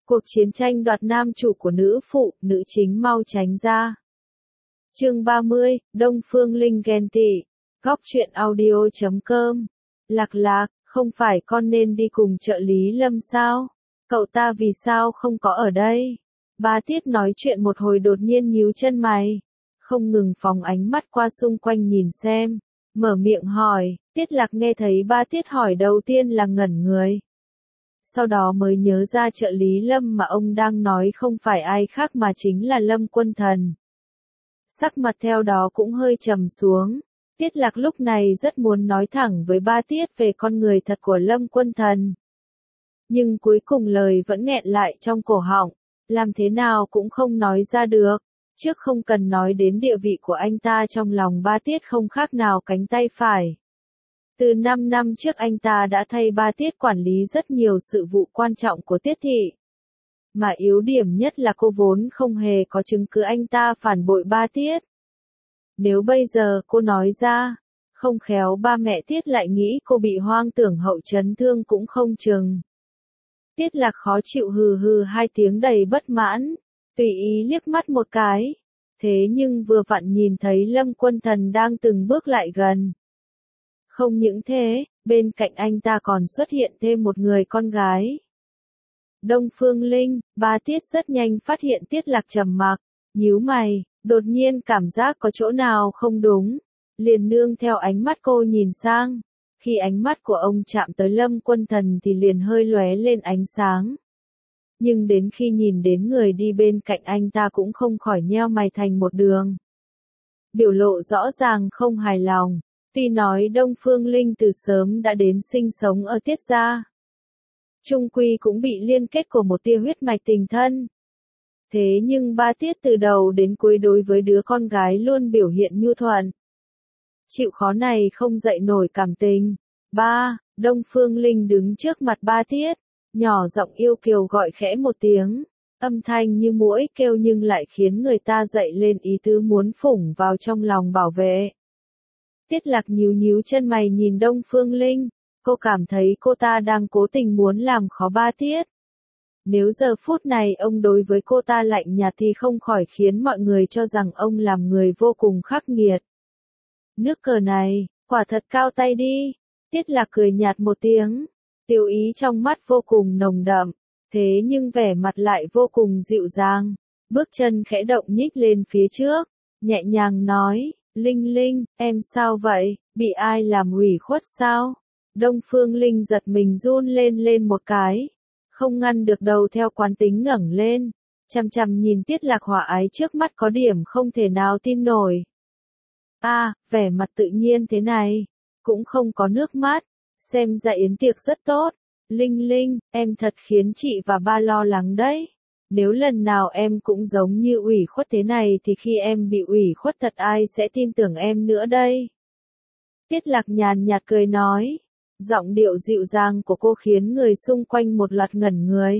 Cuộc chiến tranh đoạt nam chủ của nữ phụ, nữ chính mau tránh ra. Chương 30, Đông Phương Linh ghen tị. Góc truyện audio.com. Lạc Lạc, không phải con nên đi cùng trợ lý Lâm sao? Cậu ta vì sao không có ở đây? Ba Tiết nói chuyện một hồi đột nhiên nhíu chân mày. Không ngừng phóng ánh mắt qua xung quanh nhìn xem. Mở miệng hỏi, Tiết Lạc nghe thấy Ba Tiết hỏi đầu tiên là ngẩn người. Sau đó mới nhớ ra trợ lý Lâm mà ông đang nói không phải ai khác mà chính là Lâm Quân Thần. Sắc mặt theo đó cũng hơi trầm xuống. Tiết Lạc lúc này rất muốn nói thẳng với Ba Tiết về con người thật của Lâm Quân Thần. Nhưng cuối cùng lời vẫn nghẹn lại trong cổ họng, làm thế nào cũng không nói ra được. Trước không cần nói đến địa vị của anh ta trong lòng Ba Tiết không khác nào cánh tay phải. Từ 5 năm trước anh ta đã thay Ba Tiết quản lý rất nhiều sự vụ quan trọng của Tiết thị. Mà yếu điểm nhất là cô vốn không hề có chứng cứ anh ta phản bội Ba Tiết. Nếu bây giờ cô nói ra, không khéo ba mẹ Tiết lại nghĩ cô bị hoang tưởng hậu chấn thương cũng không chừng. Tiết Lạc khó chịu hừ hừ hai tiếng đầy bất mãn, tùy ý liếc mắt một cái. Thế nhưng vừa vặn nhìn thấy Lâm Quân Thần đang từng bước lại gần. Không những thế, bên cạnh anh ta còn xuất hiện thêm một người con gái. Đông Phương Linh. Ba Tiết rất nhanh phát hiện Tiết Lạc trầm mặc, nhíu mày, đột nhiên cảm giác có chỗ nào không đúng, liền nương theo ánh mắt cô nhìn sang. Khi ánh mắt của ông chạm tới Lâm Quân Thần thì liền hơi lóe lên ánh sáng. Nhưng đến khi nhìn đến người đi bên cạnh anh ta cũng không khỏi nheo mày thành một đường. Biểu lộ rõ ràng không hài lòng. Tuy nói Đông Phương Linh từ sớm đã đến sinh sống ở Tiết gia, chung quy cũng bị liên kết của một tia huyết mạch tình thân. Thế nhưng Ba Tiết từ đầu đến cuối đối với đứa con gái luôn biểu hiện nhu thuận. Chịu khó này không dậy nổi cảm tình. Đông Phương Linh đứng trước mặt Ba Tiết, nhỏ giọng yêu kiều gọi khẽ một tiếng, âm thanh như muỗi kêu nhưng lại khiến người ta dậy lên ý tứ muốn phủng vào trong lòng bảo vệ. Tiết Lạc nhíu chân mày nhìn Đông Phương Linh, cô cảm thấy cô ta đang cố tình muốn làm khó Ba Tiết. Nếu giờ phút này ông đối với cô ta lạnh nhạt thì không khỏi khiến mọi người cho rằng ông làm người vô cùng khắc nghiệt. Nước cờ này, quả thật cao tay đi. Tiết Lạc cười nhạt một tiếng, tiêu ý trong mắt vô cùng nồng đậm, thế nhưng vẻ mặt lại vô cùng dịu dàng. Bước chân khẽ động nhích lên phía trước, nhẹ nhàng nói, Linh Linh, em sao vậy, bị ai làm ủy khuất sao? Đông Phương Linh giật mình run lên một cái, không ngăn được đầu theo quán tính ngẩng lên, chằm chằm nhìn Tiết Lạc hòa ái trước mắt có điểm không thể nào tin nổi. Vẻ mặt tự nhiên thế này, cũng không có nước mắt, xem ra yến tiệc rất tốt. Linh Linh, em thật khiến chị và ba lo lắng đấy. Nếu lần nào em cũng giống như ủy khuất thế này thì khi em bị ủy khuất thật ai sẽ tin tưởng em nữa đây? Tiết Lạc nhàn nhạt cười nói, giọng điệu dịu dàng của cô khiến người xung quanh một loạt ngẩn người.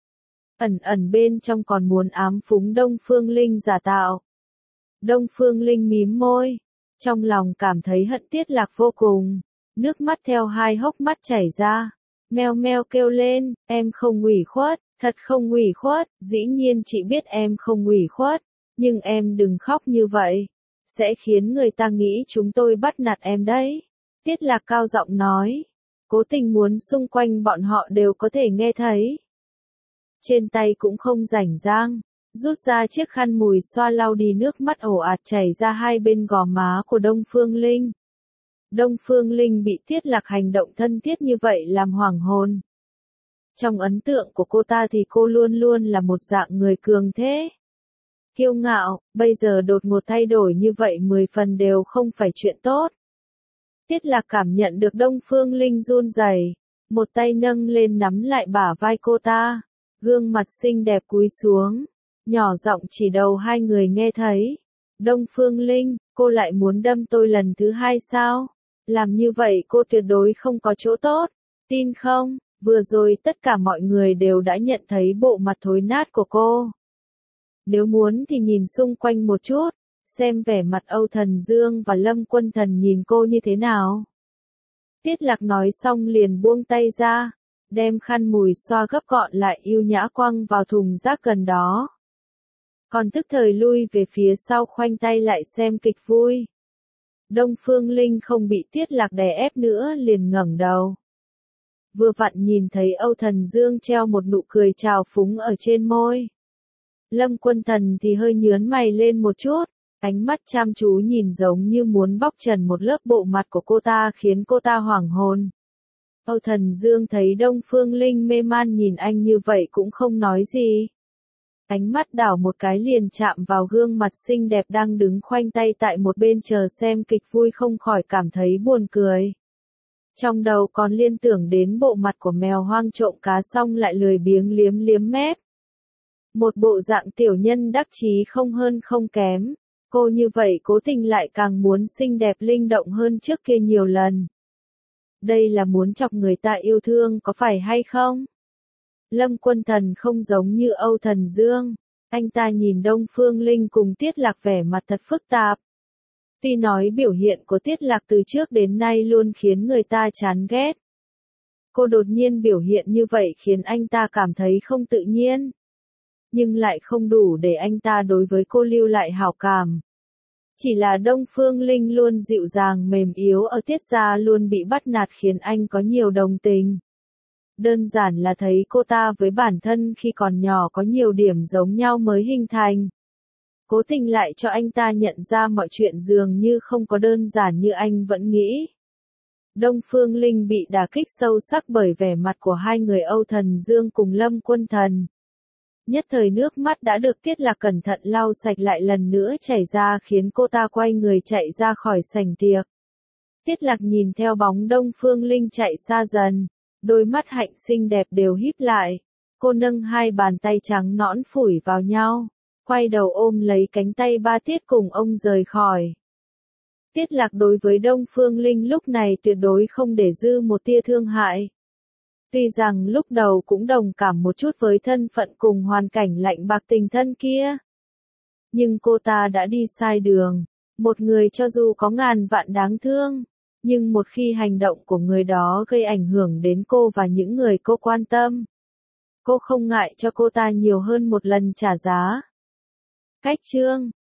Ẩn bên trong còn muốn ám phúng Đông Phương Linh giả tạo. Đông Phương Linh mím môi, trong lòng cảm thấy hận Tiết Lạc vô cùng, nước mắt theo hai hốc mắt chảy ra, meo meo kêu lên, em không ủy khuất, thật không ủy khuất, dĩ nhiên chị biết em không ủy khuất, nhưng em đừng khóc như vậy, sẽ khiến người ta nghĩ chúng tôi bắt nạt em đấy. Tiết Lạc cao giọng nói, cố tình muốn xung quanh bọn họ đều có thể nghe thấy. Trên tay cũng không rảnh rang, rút ra chiếc khăn mùi xoa lau đi nước mắt ồ ạt chảy ra hai bên gò má của Đông Phương Linh. Đông Phương Linh bị Tiết Lạc hành động thân thiết như vậy làm hoảng hồn. Trong ấn tượng của cô ta thì cô luôn luôn là một dạng người cường thế, kiêu ngạo, bây giờ đột ngột thay đổi như vậy 10 phần đều không phải chuyện tốt. Tiết Lạc cảm nhận được Đông Phương Linh run rẩy, một tay nâng lên nắm lại bả vai cô ta, gương mặt xinh đẹp cúi xuống, nhỏ giọng chỉ đầu hai người nghe thấy. Đông Phương Linh, cô lại muốn đâm tôi lần thứ hai sao? Làm như vậy cô tuyệt đối không có chỗ tốt, tin không? Vừa rồi tất cả mọi người đều đã nhận thấy bộ mặt thối nát của cô. Nếu muốn thì nhìn xung quanh một chút, xem vẻ mặt Âu Thần Dương và Lâm Quân Thần nhìn cô như thế nào. Tiết Lạc nói xong liền buông tay ra, đem khăn mùi xoa gấp gọn lại yêu nhã quăng vào thùng rác gần đó. Còn tức thời lui về phía sau khoanh tay lại xem kịch vui. Đông Phương Linh không bị Tiết Lạc đè ép nữa liền ngẩng đầu. Vừa vặn nhìn thấy Âu Thần Dương treo một nụ cười trào phúng ở trên môi. Lâm Quân Thần thì hơi nhướng mày lên một chút, ánh mắt chăm chú nhìn giống như muốn bóc trần một lớp bộ mặt của cô ta khiến cô ta hoảng hồn. Âu Thần Dương thấy Đông Phương Linh mê man nhìn anh như vậy cũng không nói gì. Ánh mắt đảo một cái liền chạm vào gương mặt xinh đẹp đang đứng khoanh tay tại một bên chờ xem kịch vui không khỏi cảm thấy buồn cười. Trong đầu còn liên tưởng đến bộ mặt của mèo hoang trộm cá xong lại lười biếng liếm liếm mép. Một bộ dạng tiểu nhân đắc chí không hơn không kém. Cô như vậy cố tình lại càng muốn xinh đẹp linh động hơn trước kia nhiều lần. Đây là muốn chọc người ta yêu thương có phải hay không? Lâm Quân Thần không giống như Âu Thần Dương. Anh ta nhìn Đông Phương Linh cùng Tiết Lạc vẻ mặt thật phức tạp. Tuy nói biểu hiện của Tiết Lạc từ trước đến nay luôn khiến người ta chán ghét. Cô đột nhiên biểu hiện như vậy khiến anh ta cảm thấy không tự nhiên. Nhưng lại không đủ để anh ta đối với cô lưu lại hảo cảm. Chỉ là Đông Phương Linh luôn dịu dàng mềm yếu ở Tiết gia luôn bị bắt nạt khiến anh có nhiều đồng tình. Đơn giản là thấy cô ta với bản thân khi còn nhỏ có nhiều điểm giống nhau mới hình thành. Cố tình lại cho anh ta nhận ra mọi chuyện dường như không có đơn giản như anh vẫn nghĩ. Đông Phương Linh bị đả kích sâu sắc bởi vẻ mặt của hai người Âu Thần Dương cùng Lâm Quân Thần. Nhất thời nước mắt đã được Tiết Lạc cẩn thận lau sạch lại lần nữa chảy ra khiến cô ta quay người chạy ra khỏi sảnh tiệc. Tiết Lạc nhìn theo bóng Đông Phương Linh chạy xa dần, đôi mắt hạnh xinh đẹp đều híp lại. Cô nâng hai bàn tay trắng nõn phủi vào nhau, quay đầu ôm lấy cánh tay ba Tiết cùng ông rời khỏi. Tiết Lạc đối với Đông Phương Linh lúc này tuyệt đối không để dư một tia thương hại. Tuy rằng lúc đầu cũng đồng cảm một chút với thân phận cùng hoàn cảnh lạnh bạc tình thân kia. Nhưng cô ta đã đi sai đường. Một người cho dù có ngàn vạn đáng thương, nhưng một khi hành động của người đó gây ảnh hưởng đến cô và những người cô quan tâm, cô không ngại cho cô ta nhiều hơn một lần trả giá. Cách chương